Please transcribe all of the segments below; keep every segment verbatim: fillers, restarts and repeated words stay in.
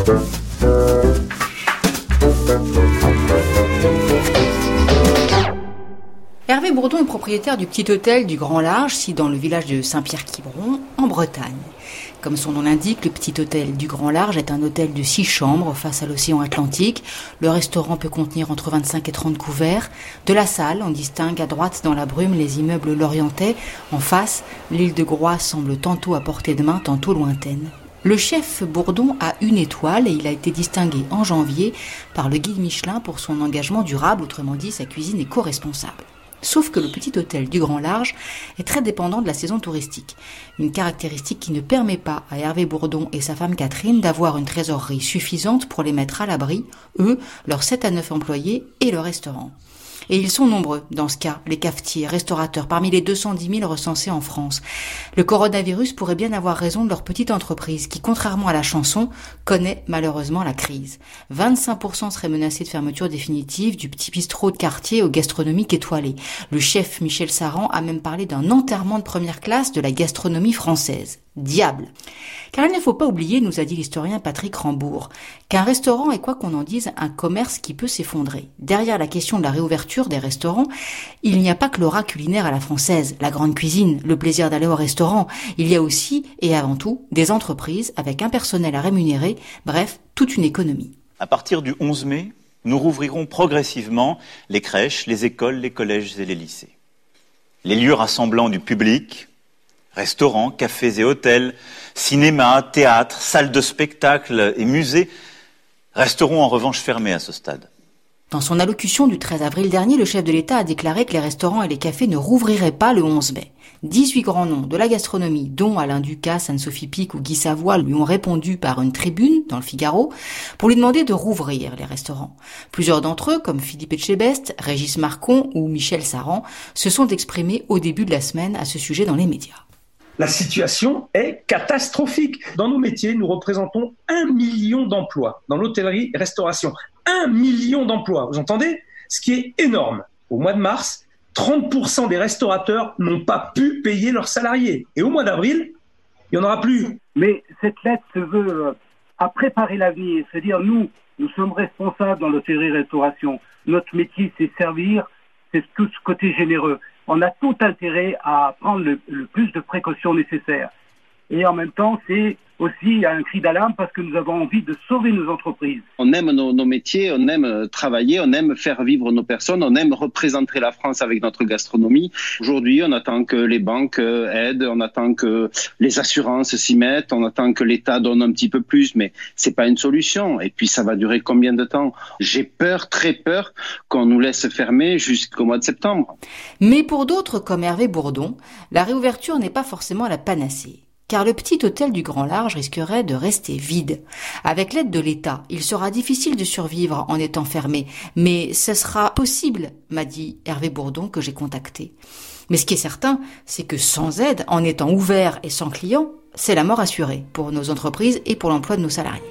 Hervé Bourdon est propriétaire du petit hôtel du Grand Large, situé dans le village de Saint-Pierre-Quiberon, en Bretagne. Comme son nom l'indique, le petit hôtel du Grand Large est un hôtel de six chambres face à l'océan Atlantique. Le restaurant peut contenir entre vingt-cinq et trente couverts. De la salle, on distingue à droite dans la brume les immeubles lorientais. En face, l'île de Groix semble tantôt à portée de main, tantôt lointaine. Le chef Bourdon a une étoile et il a été distingué en janvier par le guide Michelin pour son engagement durable, autrement dit sa cuisine éco-responsable. Sauf que le petit hôtel du Grand Large est très dépendant de la saison touristique. Une caractéristique qui ne permet pas à Hervé Bourdon et sa femme Catherine d'avoir une trésorerie suffisante pour les mettre à l'abri, eux, leurs sept à neuf employés et le restaurant. Et ils sont nombreux, dans ce cas, les cafetiers, restaurateurs, parmi les deux cent dix mille recensés en France. Le coronavirus pourrait bien avoir raison de leur petite entreprise, qui, contrairement à la chanson, connaît malheureusement la crise. vingt-cinq pour cent seraient menacés de fermeture définitive, du petit bistrot de quartier au gastronomique étoilé. Le chef Michel Saran a même parlé d'un enterrement de première classe de la gastronomie française. Diable. Car il ne faut pas oublier, nous a dit l'historien Patrick Rambourg, qu'un restaurant est, quoi qu'on en dise, un commerce qui peut s'effondrer. Derrière la question de la réouverture des restaurants, il n'y a pas que l'aura culinaire à la française, la grande cuisine, le plaisir d'aller au restaurant. Il y a aussi, et avant tout, des entreprises avec un personnel à rémunérer, bref, toute une économie. À partir du onze mai, nous rouvrirons progressivement les crèches, les écoles, les collèges et les lycées. Les lieux rassemblant du public, restaurants, cafés et hôtels, cinéma, théâtre, salles de spectacle et musées resteront en revanche fermés à ce stade. Dans son allocution du treize avril dernier, le chef de l'État a déclaré que les restaurants et les cafés ne rouvriraient pas le onze mai. dix-huit grands noms de la gastronomie, dont Alain Ducasse, Anne-Sophie Pic ou Guy Savoy, lui ont répondu par une tribune dans le Figaro pour lui demander de rouvrir les restaurants. Plusieurs d'entre eux, comme Philippe Etchebest, Régis Marcon ou Michel Saran, se sont exprimés au début de la semaine à ce sujet dans les médias. La situation est catastrophique. Dans nos métiers, nous représentons un million d'emplois. Dans l'hôtellerie et restauration, un million d'emplois. Vous entendez ? Ce qui est énorme. Au mois de mars, trente pour cent des restaurateurs n'ont pas pu payer leurs salariés. Et au mois d'avril, il n'y en aura plus. Mais cette lettre se veut à préparer l'avenir. C'est-à-dire, nous, nous sommes responsables dans l'hôtellerie-restauration. Notre métier, c'est servir, c'est tout ce côté généreux. On a tout intérêt à prendre le, le plus de précautions nécessaires. Et en même temps, c'est aussi un cri d'alarme parce que nous avons envie de sauver nos entreprises. On aime nos, nos métiers, on aime travailler, on aime faire vivre nos personnes, on aime représenter la France avec notre gastronomie. Aujourd'hui, on attend que les banques aident, on attend que les assurances s'y mettent, on attend que l'État donne un petit peu plus, mais c'est pas une solution. Et puis, ça va durer combien de temps ? J'ai peur, très peur, qu'on nous laisse fermer jusqu'au mois de septembre. Mais pour d'autres, comme Hervé Bourdon, la réouverture n'est pas forcément la panacée. Car le petit hôtel du Grand Large risquerait de rester vide. Avec l'aide de l'État, il sera difficile de survivre en étant fermé, mais ce sera possible, m'a dit Hervé Bourdon que j'ai contacté. Mais ce qui est certain, c'est que sans aide, en étant ouvert et sans clients, c'est la mort assurée pour nos entreprises et pour l'emploi de nos salariés.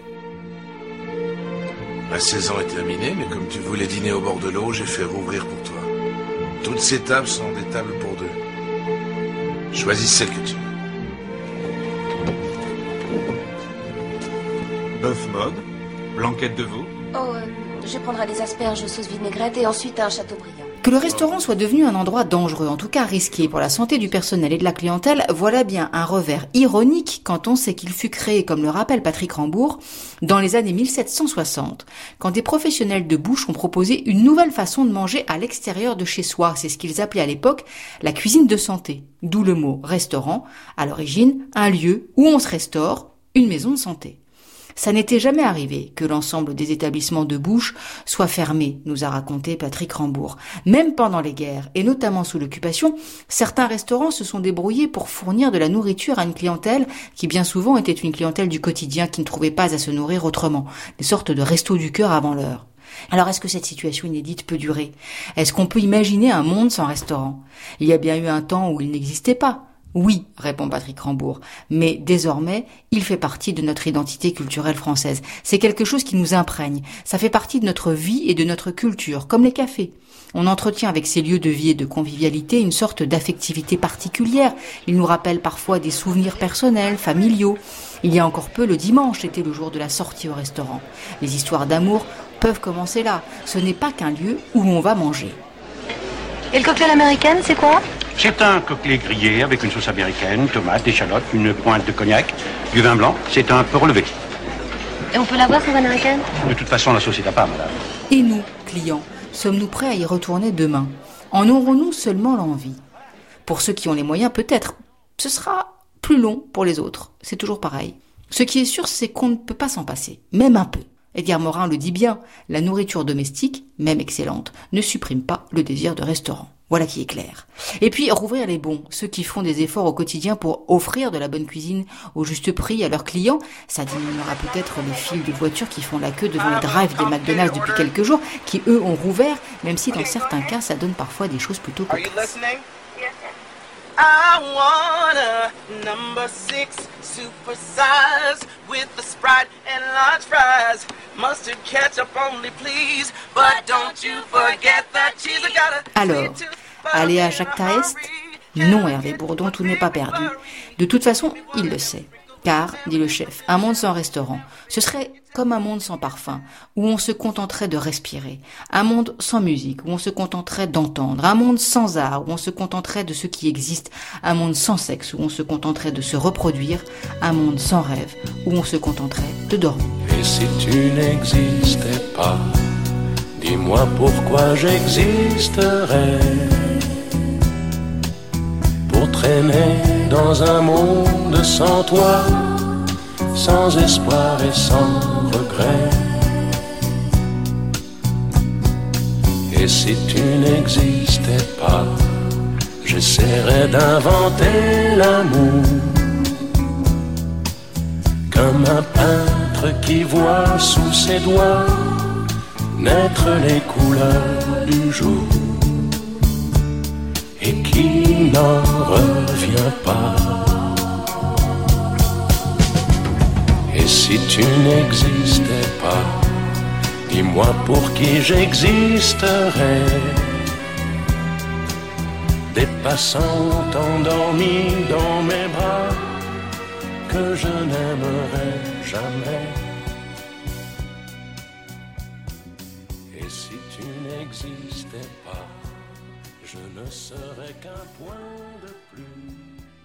La saison est terminée, mais comme tu voulais dîner au bord de l'eau, j'ai fait rouvrir pour toi. Toutes ces tables sont des tables pour deux. Choisis celle que tu veux. Bœuf mode, blanquette de veau. Oh, euh, je prendrai des asperges sauce vinaigrette et ensuite un Chateaubriand. Que le restaurant soit devenu un endroit dangereux, en tout cas risqué pour la santé du personnel et de la clientèle, voilà bien un revers ironique quand on sait qu'il fut créé, comme le rappelle Patrick Rambourg, dans les années mille sept cent soixante, quand des professionnels de bouche ont proposé une nouvelle façon de manger à l'extérieur de chez soi. C'est ce qu'ils appelaient à l'époque la cuisine de santé, d'où le mot restaurant, à l'origine un lieu où on se restaure, une maison de santé. Ça n'était jamais arrivé que l'ensemble des établissements de bouche soient fermés, nous a raconté Patrick Rambourg. Même pendant les guerres, et notamment sous l'occupation, certains restaurants se sont débrouillés pour fournir de la nourriture à une clientèle qui bien souvent était une clientèle du quotidien qui ne trouvait pas à se nourrir autrement, des sortes de restos du cœur avant l'heure. Alors est-ce que cette situation inédite peut durer ? Est-ce qu'on peut imaginer un monde sans restaurant ? Il y a bien eu un temps où il n'existait pas. Oui, répond Patrick Rambourg, mais désormais, il fait partie de notre identité culturelle française. C'est quelque chose qui nous imprègne. Ça fait partie de notre vie et de notre culture, comme les cafés. On entretient avec ces lieux de vie et de convivialité une sorte d'affectivité particulière. Ils nous rappellent parfois des souvenirs personnels, familiaux. Il y a encore peu, le dimanche était le jour de la sortie au restaurant. Les histoires d'amour peuvent commencer là. Ce n'est pas qu'un lieu où on va manger. Et le cocktail américain, c'est quoi? C'est un cocktail grillé avec une sauce américaine, tomates, échalotes, une pointe de cognac, du vin blanc. C'est un peu relevé. Et on peut l'avoir sans américaine? De toute façon, la sauce est à part, madame. Et nous, clients, sommes-nous prêts à y retourner demain? En aurons-nous seulement l'envie? Pour ceux qui ont les moyens, peut-être. Ce sera plus long pour les autres. C'est toujours pareil. Ce qui est sûr, c'est qu'on ne peut pas s'en passer, même un peu. Edgar Morin le dit bien, la nourriture domestique, même excellente, ne supprime pas le désir de restaurant. Voilà qui est clair. Et puis, rouvrir les bons, ceux qui font des efforts au quotidien pour offrir de la bonne cuisine au juste prix à leurs clients, ça diminuera peut-être les files de voitures qui font la queue devant les drives des McDonald's depuis quelques jours, qui eux ont rouvert, même si dans certains cas, ça donne parfois des choses plutôt cocasses. I want a number six supersize with a Sprite and large fries. Mustard ketchup only please, but don't you forget that cheese. I got a Alors, aller à Jacta Est? Non, Hervé Bourdon, tout n'est pas perdu. De toute façon, il le sait. Car, dit le chef, un monde sans restaurant, ce serait comme un monde sans parfum, où on se contenterait de respirer. Un monde sans musique, où on se contenterait d'entendre. Un monde sans art, où on se contenterait de ce qui existe. Un monde sans sexe, où on se contenterait de se reproduire. Un monde sans rêve, où on se contenterait de dormir. Et si tu n'existais pas, dis-moi pourquoi j'existerais. Pour traîner dans un monde sans toi, sans espoir et sans regret. Et si tu n'existais pas, j'essaierais d'inventer l'amour, comme un peintre qui voit sous ses doigts naître les couleurs du jour et qui n'en revient pas. Et si tu n'existais pas, dis-moi pour qui j'existerais. Des passants endormis dans mes bras que je n'aimerais jamais. Et si tu n'existais pas, je ne serais qu'un point de plus